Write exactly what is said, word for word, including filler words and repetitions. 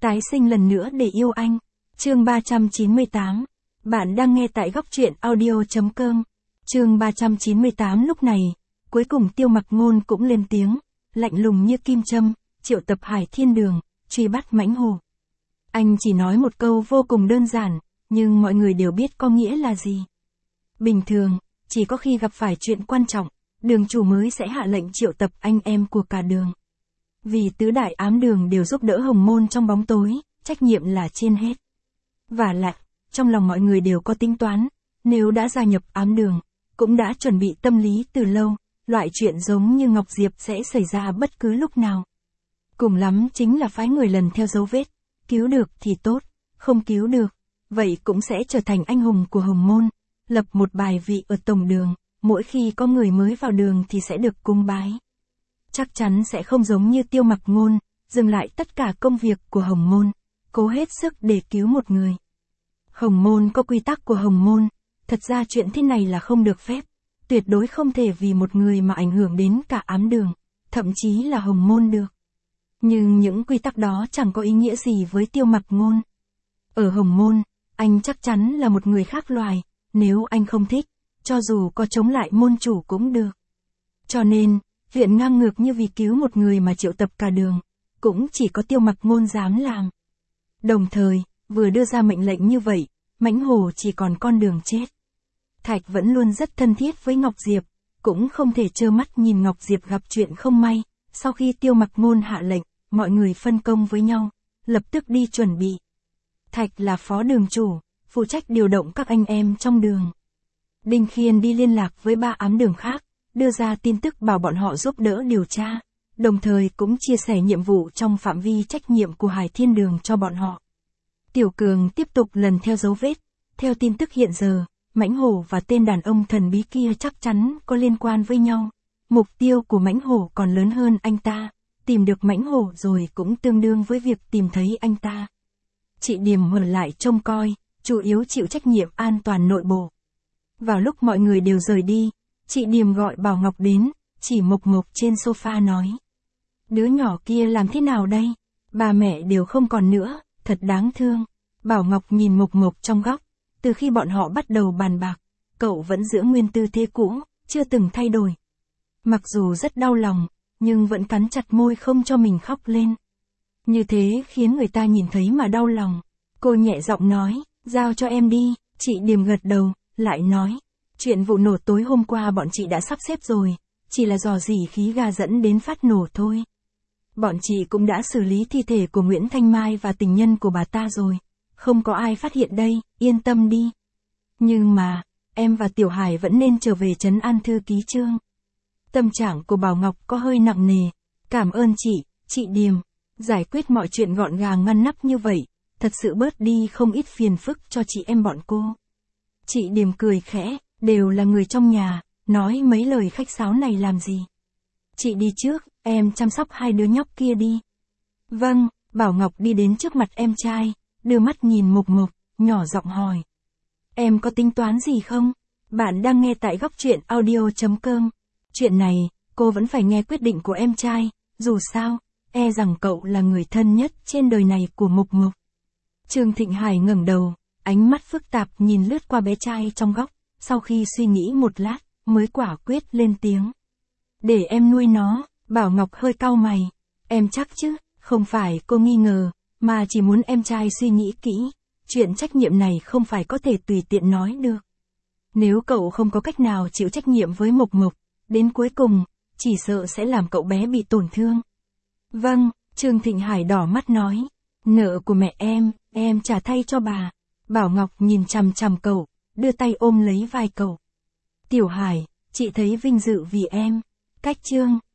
Tái sinh lần nữa để yêu anh. Chương ba trăm chín mươi tám. Bạn đang nghe tại góc truyện audio.com. Chương ba trăm chín mươi tám. Lúc này, cuối cùng Tiêu Mặc Ngôn cũng lên tiếng, lạnh lùng như kim châm, triệu tập Hải Thiên Đường, truy bắt Mãnh Hổ. Anh chỉ nói một câu vô cùng đơn giản, nhưng mọi người đều biết có nghĩa là gì. Bình thường, chỉ có khi gặp phải chuyện quan trọng, đường chủ mới sẽ hạ lệnh triệu tập anh em của cả đường. Vì tứ đại ám đường đều giúp đỡ Hồng Môn trong bóng tối, trách nhiệm là trên hết. Và lại, trong lòng mọi người đều có tính toán, nếu đã gia nhập ám đường, cũng đã chuẩn bị tâm lý từ lâu, loại chuyện giống như Ngọc Diệp sẽ xảy ra bất cứ lúc nào. Cùng lắm chính là phái người lần theo dấu vết, cứu được thì tốt, không cứu được, vậy cũng sẽ trở thành anh hùng của Hồng Môn, lập một bài vị ở tổng đường, mỗi khi có người mới vào đường thì sẽ được cung bái. Chắc chắn sẽ không giống như Tiêu Mặc Ngôn, dừng lại tất cả công việc của Hồng Môn, cố hết sức để cứu một người. Hồng Môn có quy tắc của Hồng Môn, thật ra chuyện thế này là không được phép, tuyệt đối không thể vì một người mà ảnh hưởng đến cả ám đường, thậm chí là Hồng Môn được. Nhưng những quy tắc đó chẳng có ý nghĩa gì với Tiêu Mặc Ngôn. Ở Hồng Môn, anh chắc chắn là một người khác loài, nếu anh không thích, cho dù có chống lại môn chủ cũng được. Cho nên, chuyện ngang ngược như vì cứu một người mà triệu tập cả đường, cũng chỉ có Tiêu Mặc Ngôn dám làm. Đồng thời, vừa đưa ra mệnh lệnh như vậy, Mãnh Hổ chỉ còn con đường chết. Thạch vẫn luôn rất thân thiết với Ngọc Diệp, cũng không thể trơ mắt nhìn Ngọc Diệp gặp chuyện không may. Sau khi Tiêu Mặc Ngôn hạ lệnh, mọi người phân công với nhau, lập tức đi chuẩn bị. Thạch là phó đường chủ, phụ trách điều động các anh em trong đường. Đinh Khiên đi liên lạc với ba ám đường khác, đưa ra tin tức bảo bọn họ giúp đỡ điều tra, đồng thời cũng chia sẻ nhiệm vụ trong phạm vi trách nhiệm của Hải Thiên Đường cho bọn họ. Tiểu Cường tiếp tục lần theo dấu vết, theo tin tức hiện giờ, Mãnh Hổ và tên đàn ông thần bí kia chắc chắn có liên quan với nhau. Mục tiêu của Mãnh Hổ còn lớn hơn anh ta, tìm được Mãnh Hổ rồi cũng tương đương với việc tìm thấy anh ta. Chị Điềm ở lại trông coi, chủ yếu chịu trách nhiệm an toàn nội bộ. Vào lúc mọi người đều rời đi, chị Điềm gọi Bảo Ngọc đến, chỉ Mộc Mộc trên sofa nói. Đứa nhỏ kia làm thế nào đây? Bà mẹ đều không còn nữa, thật đáng thương. Bảo Ngọc nhìn Mộc Mộc trong góc, từ khi bọn họ bắt đầu bàn bạc, cậu vẫn giữ nguyên tư thế cũ, chưa từng thay đổi. Mặc dù rất đau lòng, nhưng vẫn cắn chặt môi không cho mình khóc lên. Như thế khiến người ta nhìn thấy mà đau lòng. Cô nhẹ giọng nói, giao cho em đi, chị Điềm gật đầu, lại nói. Chuyện vụ nổ tối hôm qua bọn chị đã sắp xếp rồi, chỉ là dò dỉ khí ga dẫn đến phát nổ thôi. Bọn chị cũng đã xử lý thi thể của Nguyễn Thanh Mai và tình nhân của bà ta rồi. Không có ai phát hiện đây, yên tâm đi. Nhưng mà, em và Tiểu Hải vẫn nên trở về trấn an thư ký Trương. Tâm trạng của Bảo Ngọc có hơi nặng nề. Cảm ơn chị, chị Điềm. Giải quyết mọi chuyện gọn gàng ngăn nắp như vậy, thật sự bớt đi không ít phiền phức cho chị em bọn cô. Chị Điềm cười khẽ, đều là người trong nhà, nói mấy lời khách sáo này làm gì. Chị đi trước, em chăm sóc hai đứa nhóc kia đi. Vâng, Bảo Ngọc đi đến trước mặt em trai, đưa mắt nhìn Mộc Mộc, nhỏ giọng hỏi. Em có tính toán gì không? Bạn đang nghe tại góc truyện audio.com. Chuyện này, cô vẫn phải nghe quyết định của em trai, dù sao, e rằng cậu là người thân nhất trên đời này của Mộc Mộc. Trương Thịnh Hải ngẩng đầu, ánh mắt phức tạp nhìn lướt qua bé trai trong góc, sau khi suy nghĩ một lát, mới quả quyết lên tiếng. Để em nuôi nó, Bảo Ngọc hơi cau mày. Em chắc chứ, không phải cô nghi ngờ, mà chỉ muốn em trai suy nghĩ kỹ, chuyện trách nhiệm này không phải có thể tùy tiện nói được. Nếu cậu không có cách nào chịu trách nhiệm với Mộc Mộc, đến cuối cùng, chỉ sợ sẽ làm cậu bé bị tổn thương. Vâng, Trương Thịnh Hải đỏ mắt nói, nợ của mẹ em, em trả thay cho bà. Bảo Ngọc nhìn chằm chằm cậu, đưa tay ôm lấy vai cậu. Tiểu Hải, chị thấy vinh dự vì em. Cách Trương,